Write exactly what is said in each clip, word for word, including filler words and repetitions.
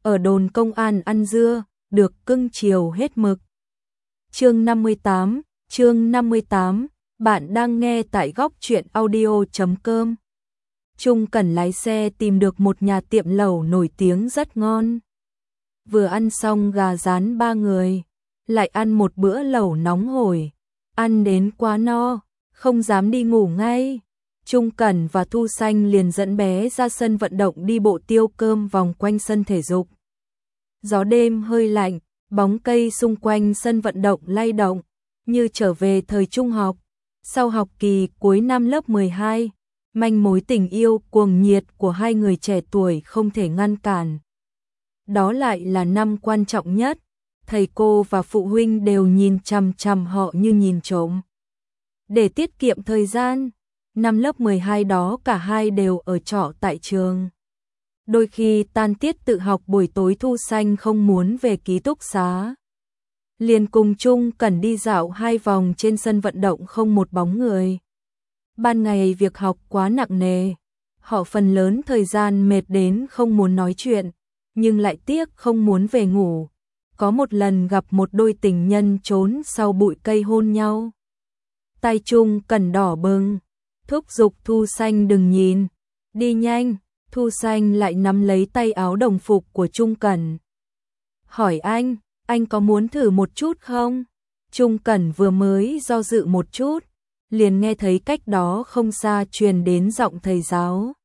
ở đồn công an ăn dưa, được cưng chiều hết mực. Chương năm mươi tám, chương năm mươi tám, bạn đang nghe tại góc truyện audio chấm com. Trung Cẩn lái xe tìm được một nhà tiệm lẩu nổi tiếng rất ngon. Vừa ăn xong gà rán ba người, lại ăn một bữa lẩu nóng hổi, ăn đến quá no, không dám đi ngủ ngay. Trung Cẩn và Thu Xanh liền dẫn bé ra sân vận động đi bộ tiêu cơm vòng quanh sân thể dục. Gió đêm hơi lạnh, bóng cây xung quanh sân vận động lay động, như trở về thời trung học. Sau học kỳ cuối năm lớp mười hai, manh mối tình yêu cuồng nhiệt của hai người trẻ tuổi không thể ngăn cản. Đó lại là năm quan trọng nhất, thầy cô và phụ huynh đều nhìn chằm chằm họ như nhìn trộm. Để tiết kiệm thời gian, năm lớp mười hai đó cả hai đều ở trọ tại trường. Đôi khi tan tiết tự học buổi tối Thu Xanh không muốn về ký túc xá, liền cùng Trung Cẩn đi dạo hai vòng trên sân vận động không một bóng người. Ban ngày việc học quá nặng nề, họ phần lớn thời gian mệt đến không muốn nói chuyện, nhưng lại tiếc không muốn về ngủ. Có một lần gặp một đôi tình nhân trốn sau bụi cây hôn nhau. Tay Trung Cẩn đỏ bừng, thúc giục Thu Xanh đừng nhìn, đi nhanh. Thu Xanh lại nắm lấy tay áo đồng phục của Trung Cẩn. Hỏi anh, anh có muốn thử một chút không? Trung Cẩn vừa mới do dự một chút, liền nghe thấy cách đó không xa truyền đến giọng thầy giáo.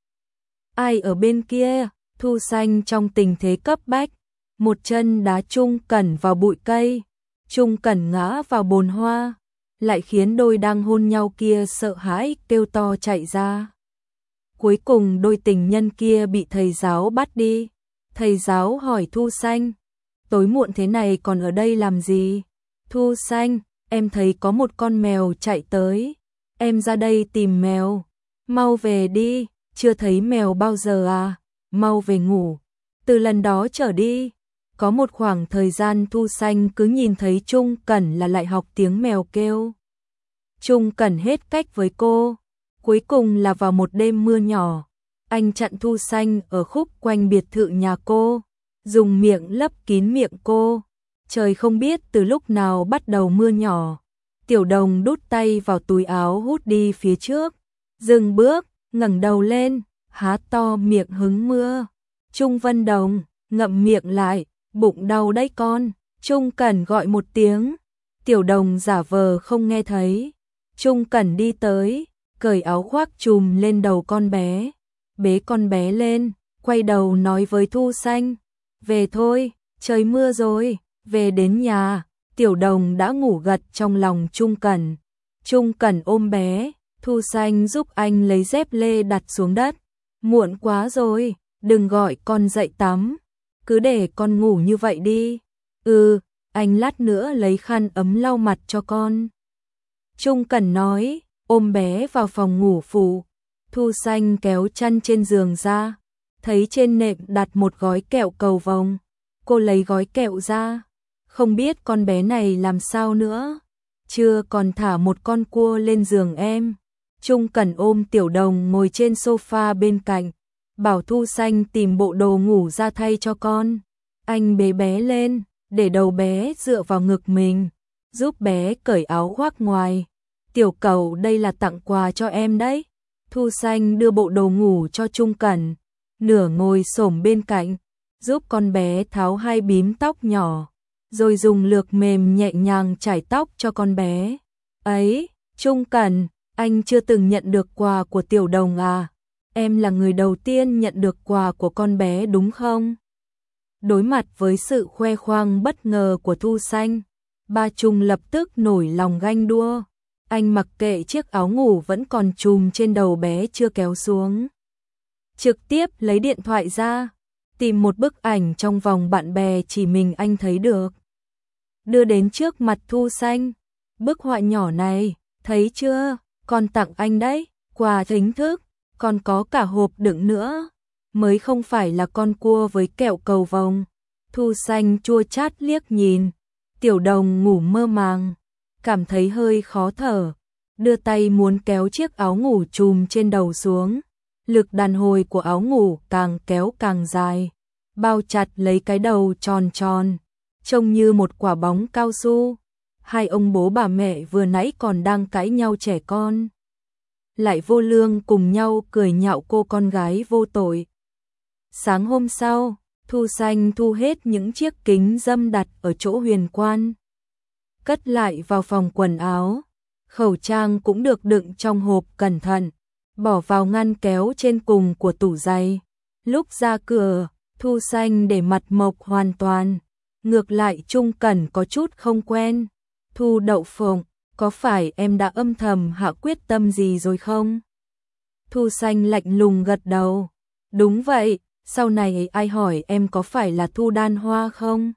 Ai ở bên kia? Thu Xanh trong tình thế cấp bách, một chân đá Trung Cẩn vào bụi cây. Trung Cẩn ngã vào bồn hoa, lại khiến đôi đang hôn nhau kia sợ hãi kêu to chạy ra. Cuối cùng đôi tình nhân kia bị thầy giáo bắt đi. Thầy giáo hỏi Thu Xanh, tối muộn thế này còn ở đây làm gì? Thu Xanh, em thấy có một con mèo chạy tới, em ra đây tìm mèo. Mau về đi, chưa thấy mèo bao giờ à? Mau về ngủ. Từ lần đó trở đi, có một khoảng thời gian Thu Xanh cứ nhìn thấy Trung Cẩn là lại học tiếng mèo kêu. Trung Cẩn hết cách với cô. Cuối cùng là vào một đêm mưa nhỏ, anh chặn Thu Xanh ở khúc quanh biệt thự nhà cô, dùng miệng lấp kín miệng cô. Trời không biết từ lúc nào bắt đầu mưa nhỏ. Tiểu Đồng đút tay vào túi áo hút đi phía trước, dừng bước, ngẩng đầu lên, há to miệng hứng mưa. Trung Vân Đồng, ngậm miệng lại, bụng đau đấy con. Trung Cẩn gọi một tiếng, Tiểu Đồng giả vờ không nghe thấy. Trung Cẩn đi tới, cởi áo khoác trùm lên đầu con bé, bế con bé lên, quay đầu nói với Thu Xanh, về thôi, trời mưa rồi. Về đến nhà, Tiểu Đồng đã ngủ gật trong lòng Trung Cẩn. Trung Cẩn ôm bé, Thu Xanh giúp anh lấy dép lê đặt xuống đất. Muộn quá rồi, đừng gọi con dậy tắm, cứ để con ngủ như vậy đi. Ừ, anh lát nữa lấy khăn ấm lau mặt cho con. Trung Cẩn nói, ôm bé vào phòng ngủ phụ. Thu Xanh kéo chăn trên giường ra, thấy trên nệm đặt một gói kẹo cầu vồng. Cô lấy gói kẹo ra, không biết con bé này làm sao nữa. Chưa còn thả một con cua lên giường em. Trung Cẩn ôm Tiểu Đồng ngồi trên sofa bên cạnh, bảo Thu Xanh tìm bộ đồ ngủ ra thay cho con. Anh bế bé lên, để đầu bé dựa vào ngực mình, giúp bé cởi áo khoác ngoài. Tiểu Cầu, đây là tặng quà cho em đấy. Thu Xanh đưa bộ đồ ngủ cho Trung Cẩn, nửa ngồi xổm bên cạnh, giúp con bé tháo hai bím tóc nhỏ, rồi dùng lược mềm nhẹ nhàng chải tóc cho con bé. Ấy, Trung Cẩn, anh chưa từng nhận được quà của Tiểu Đồng à? Em là người đầu tiên nhận được quà của con bé đúng không? Đối mặt với sự khoe khoang bất ngờ của Thu Xanh, ba Trung lập tức nổi lòng ganh đua. Anh mặc kệ chiếc áo ngủ vẫn còn trùm trên đầu bé chưa kéo xuống, trực tiếp lấy điện thoại ra, tìm một bức ảnh trong vòng bạn bè chỉ mình anh thấy được, đưa đến trước mặt Thu Xanh. Bức họa nhỏ này, thấy chưa? Con tặng anh đấy, quà thính thức, còn có cả hộp đựng nữa, mới không phải là con cua với kẹo cầu vồng. Thu Xanh chua chát liếc nhìn, Tiểu Đồng ngủ mơ màng, cảm thấy hơi khó thở, đưa tay muốn kéo chiếc áo ngủ trùm trên đầu xuống. Lực đàn hồi của áo ngủ càng kéo càng dài, bao chặt lấy cái đầu tròn tròn, trông như một quả bóng cao su. Hai ông bố bà mẹ vừa nãy còn đang cãi nhau trẻ con, lại vô lương cùng nhau cười nhạo cô con gái vô tội. Sáng hôm sau, Thu Xanh thu hết những chiếc kính râm đặt ở chỗ huyền quan, cất lại vào phòng quần áo. Khẩu trang cũng được đựng trong hộp cẩn thận, bỏ vào ngăn kéo trên cùng của tủ giày. Lúc ra cửa, Thu Xanh để mặt mộc hoàn toàn. Ngược lại Trung Cẩn có chút không quen. Thu Đậu Phụng, có phải em đã âm thầm hạ quyết tâm gì rồi không? Thu Xanh lạnh lùng gật đầu. Đúng vậy, sau này ai hỏi em có phải là Thu Đan Hoa không?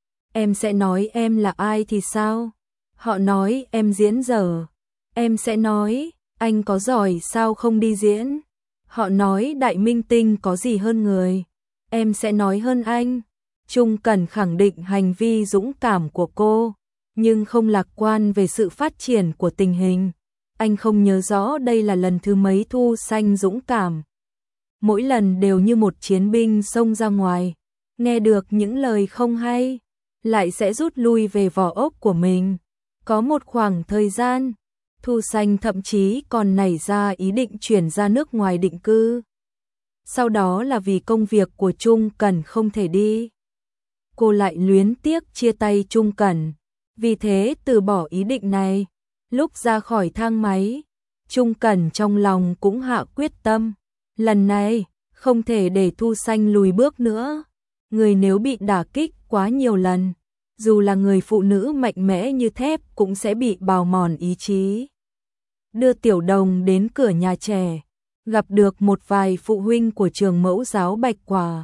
Em sẽ nói em là ai thì sao? Họ nói em diễn dở. Em sẽ nói, anh có giỏi sao không đi diễn? Họ nói đại minh tinh có gì hơn người. Em sẽ nói hơn anh. Trung Cẩn khẳng định hành vi dũng cảm của cô, nhưng không lạc quan về sự phát triển của tình hình. Anh không nhớ rõ đây là lần thứ mấy Thu Xanh dũng cảm. Mỗi lần đều như một chiến binh xông ra ngoài, nghe được những lời không hay, lại sẽ rút lui về vỏ ốc của mình. Có một khoảng thời gian, Thu Xanh thậm chí còn nảy ra ý định chuyển ra nước ngoài định cư. Sau đó là vì công việc của Trung Cẩn không thể đi, cô lại luyến tiếc chia tay Trung Cẩn, vì thế từ bỏ ý định này. Lúc ra khỏi thang máy, Trung Cẩn trong lòng cũng hạ quyết tâm, lần này không thể để Thu Xanh lùi bước nữa. Người nếu bị đả kích quá nhiều lần, dù là người phụ nữ mạnh mẽ như thép cũng sẽ bị bào mòn ý chí. Đưa Tiểu Đồng đến cửa nhà trẻ, gặp được một vài phụ huynh của trường mẫu giáo Bạch Quả.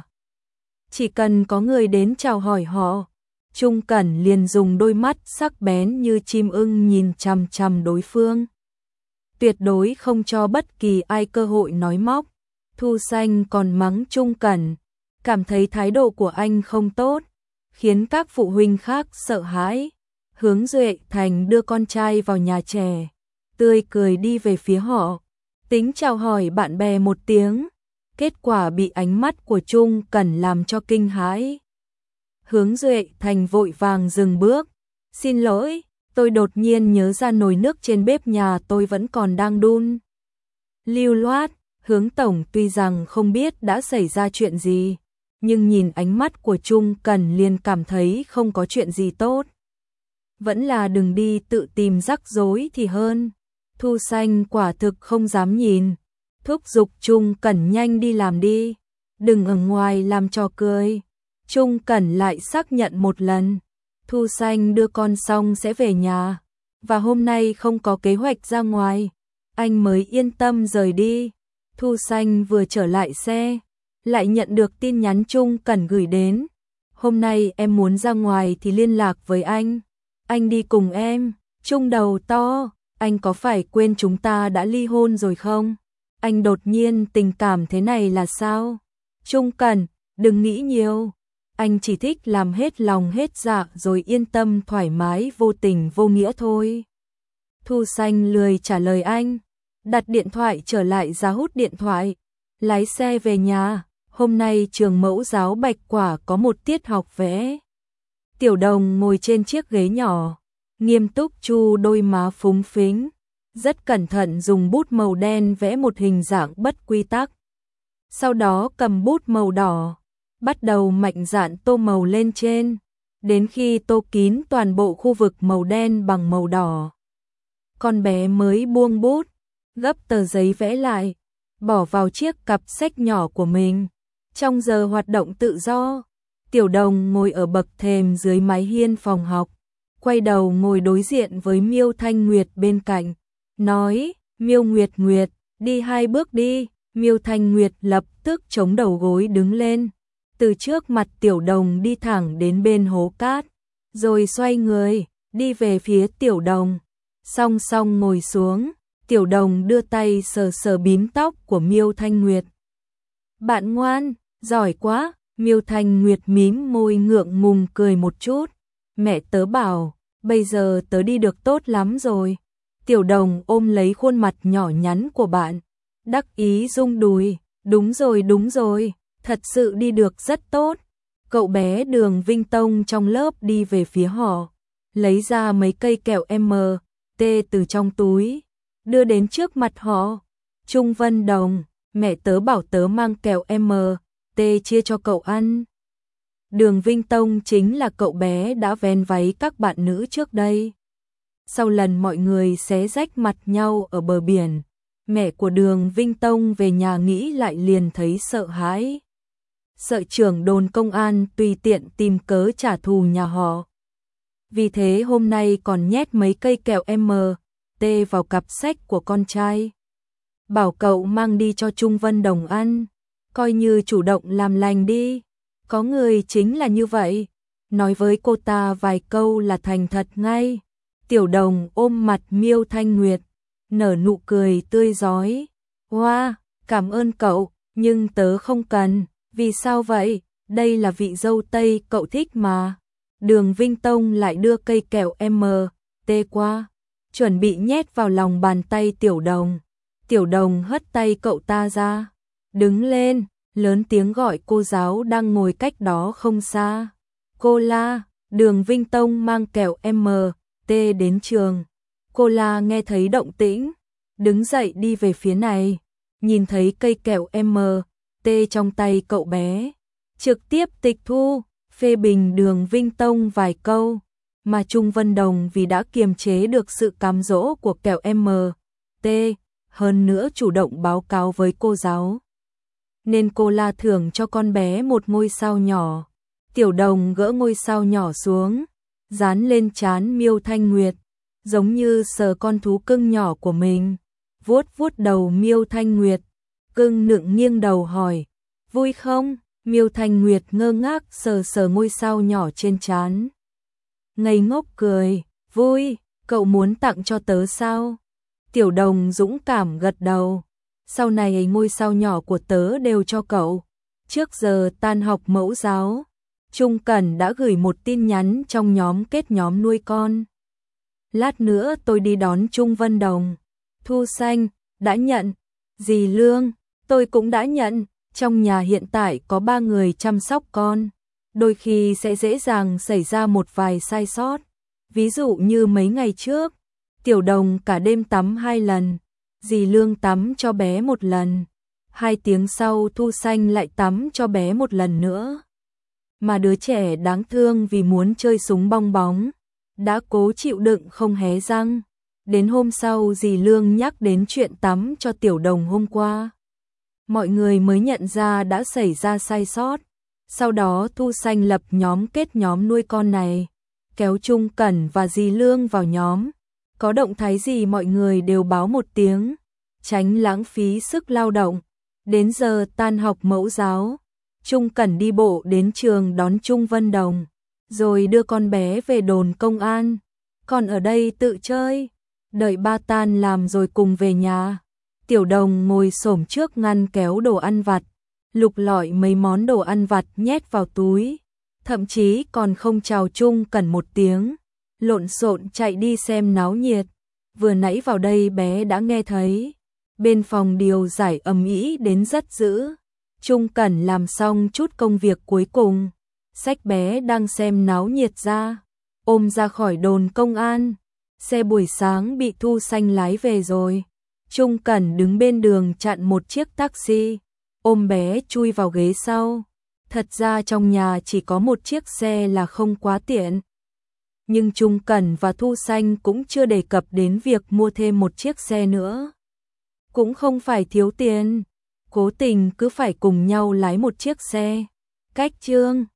Chỉ cần có người đến chào hỏi họ, Trung Cẩn liền dùng đôi mắt sắc bén như chim ưng nhìn chằm chằm đối phương, tuyệt đối không cho bất kỳ ai cơ hội nói móc. Thu Xanh còn mắng Trung Cẩn, cảm thấy thái độ của anh không tốt, khiến các phụ huynh khác sợ hãi. Hướng Duệ Thành đưa con trai vào nhà trẻ, tươi cười đi về phía họ, tính chào hỏi bạn bè một tiếng, kết quả bị ánh mắt của Trung Cẩn làm cho kinh hãi. Hướng Duệ Thành vội vàng dừng bước, xin lỗi, tôi đột nhiên nhớ ra nồi nước trên bếp nhà tôi vẫn còn đang đun. Lưu loát, Hướng Tổng tuy rằng không biết đã xảy ra chuyện gì, nhưng nhìn ánh mắt của Trung Cẩn liền cảm thấy không có chuyện gì tốt. Vẫn là đừng đi tự tìm rắc rối thì hơn. Thu Xanh quả thực không dám nhìn, thúc giục Trung Cẩn nhanh đi làm đi, đừng ở ngoài làm trò cười. Trung Cẩn lại xác nhận một lần, Thu Xanh đưa con xong sẽ về nhà, và hôm nay không có kế hoạch ra ngoài, anh mới yên tâm rời đi. Thu Xanh vừa trở lại xe, lại nhận được tin nhắn Trung Cẩn gửi đến. Hôm nay em muốn ra ngoài thì liên lạc với anh, anh đi cùng em. Trung đầu to, anh có phải quên chúng ta đã ly hôn rồi không? Anh đột nhiên tình cảm thế này là sao? Trung Cẩn, đừng nghĩ nhiều, anh chỉ thích làm hết lòng hết dạ rồi yên tâm thoải mái vô tình vô nghĩa thôi. Thu Xanh lười trả lời anh, đặt điện thoại trở lại giá hút điện thoại, lái xe về nhà. Hôm nay trường mẫu giáo Bạch Quả có một tiết học vẽ. Tiểu Đồng ngồi trên chiếc ghế nhỏ, nghiêm túc chu đôi má phúng phính, rất cẩn thận dùng bút màu đen vẽ một hình dạng bất quy tắc. Sau đó cầm bút màu đỏ, bắt đầu mạnh dạn tô màu lên trên, đến khi tô kín toàn bộ khu vực màu đen bằng màu đỏ. Con bé mới buông bút, gấp tờ giấy vẽ lại, bỏ vào chiếc cặp sách nhỏ của mình. Trong giờ hoạt động tự do, Tiểu Đồng ngồi ở bậc thềm dưới mái hiên phòng học, quay đầu ngồi đối diện với Miêu Thanh Nguyệt bên cạnh, nói, Miêu Nguyệt Nguyệt, đi hai bước đi. Miêu Thanh Nguyệt lập tức chống đầu gối đứng lên, từ trước mặt Tiểu Đồng đi thẳng đến bên hố cát, rồi xoay người, đi về phía Tiểu Đồng, song song ngồi xuống. Tiểu Đồng đưa tay sờ sờ bím tóc của Miêu Thanh Nguyệt. Bạn ngoan, giỏi quá. Miêu Thanh Nguyệt mím môi ngượng ngùng cười một chút. Mẹ tớ bảo, bây giờ tớ đi được tốt lắm rồi. Tiểu Đồng ôm lấy khuôn mặt nhỏ nhắn của bạn, đắc ý rung đùi. Đúng rồi, đúng rồi, thật sự đi được rất tốt. Cậu bé Đường Vinh Tông trong lớp đi về phía họ, lấy ra mấy cây kẹo em tê từ trong túi, đưa đến trước mặt họ. Trung Vân Đồng, mẹ tớ bảo tớ mang kẹo em tê chia cho cậu ăn. Đường Vinh Tông chính là cậu bé đã vén váy các bạn nữ trước đây. Sau lần mọi người xé rách mặt nhau ở bờ biển, mẹ của Đường Vinh Tông về nhà nghĩ lại liền thấy sợ hãi. Sợ trưởng đồn công an tùy tiện tìm cớ trả thù nhà họ. Vì thế hôm nay còn nhét mấy cây kẹo em tê vào cặp sách của con trai. Bảo cậu mang đi cho Trung Vân Đồng ăn, coi như chủ động làm lành đi. Có người chính là như vậy, nói với cô ta vài câu là thành thật ngay. Tiểu Đồng ôm mặt Miêu Thanh Nguyệt, nở nụ cười tươi rói. Wow, cảm ơn cậu, nhưng tớ không cần. Vì sao vậy? Đây là vị dâu Tây cậu thích mà. Đường Vinh Tông lại đưa cây kẹo em tê qua, chuẩn bị nhét vào lòng bàn tay Tiểu Đồng. Tiểu Đồng hất tay cậu ta ra, đứng lên, lớn tiếng gọi cô giáo đang ngồi cách đó không xa. Cô La, Đường Vinh Tông mang kẹo em tê đến trường. Cô La nghe thấy động tĩnh, đứng dậy đi về phía này, nhìn thấy cây kẹo em tê trong tay cậu bé, trực tiếp tịch thu, phê bình Đường Vinh Tông vài câu, mà Trung Vân Đồng vì đã kiềm chế được sự cám dỗ của kẹo em tê, hơn nữa chủ động báo cáo với cô giáo, nên cô La thưởng cho con bé một ngôi sao nhỏ. Tiểu Đồng gỡ ngôi sao nhỏ xuống, dán lên trán Miêu Thanh Nguyệt, giống như sờ con thú cưng nhỏ của mình, vuốt vuốt đầu Miêu Thanh Nguyệt, cưng nựng nghiêng đầu hỏi, vui không? Miêu Thanh Nguyệt ngơ ngác sờ sờ ngôi sao nhỏ trên trán, ngây ngốc cười, vui, cậu muốn tặng cho tớ sao? Tiểu Đồng dũng cảm gật đầu, sau này ngôi sao nhỏ của tớ đều cho cậu. Trước giờ tan học mẫu giáo, Trung Cẩn đã gửi một tin nhắn trong nhóm kết nhóm nuôi con. Lát nữa tôi đi đón Trung Vân Đồng. Thu Xanh, đã nhận. Dì Lương, tôi cũng đã nhận. Trong nhà hiện tại có ba người chăm sóc con. Đôi khi sẽ dễ dàng xảy ra một vài sai sót. Ví dụ như mấy ngày trước, Tiểu Đồng cả đêm tắm hai lần. Dì Lương tắm cho bé một lần. Hai tiếng sau Thu Xanh lại tắm cho bé một lần nữa. Mà đứa trẻ đáng thương vì muốn chơi súng bong bóng, đã cố chịu đựng không hé răng. Đến hôm sau dì Lương nhắc đến chuyện tắm cho Tiểu Đồng hôm qua, mọi người mới nhận ra đã xảy ra sai sót. Sau đó Thu Xanh lập nhóm kết nhóm nuôi con này, kéo Trung Cẩn và dì Lương vào nhóm. Có động thái gì mọi người đều báo một tiếng, tránh lãng phí sức lao động. Đến giờ tan học mẫu giáo, Trung Cẩn đi bộ đến trường đón Trung Vân Đồng, rồi đưa con bé về đồn công an. Còn ở đây tự chơi, đợi ba tan làm rồi cùng về nhà. Tiểu Đồng ngồi xổm trước ngăn kéo đồ ăn vặt, lục lọi mấy món đồ ăn vặt nhét vào túi, thậm chí còn không chào Trung Cẩn một tiếng, lộn xộn chạy đi xem náo nhiệt. Vừa nãy vào đây bé đã nghe thấy bên phòng điều giải ầm ĩ đến rất dữ. Trung Cẩn làm xong chút công việc cuối cùng, xách bé đang xem náo nhiệt ra, ôm ra khỏi đồn công an. Xe buổi sáng bị Thu Xanh lái về rồi. Trung Cẩn đứng bên đường chặn một chiếc taxi, ôm bé chui vào ghế sau. Thật ra trong nhà chỉ có một chiếc xe là không quá tiện. Nhưng Trung Cẩn và Thu Xanh cũng chưa đề cập đến việc mua thêm một chiếc xe nữa. Cũng không phải thiếu tiền, cố tình cứ phải cùng nhau lái một chiếc xe. Cách chương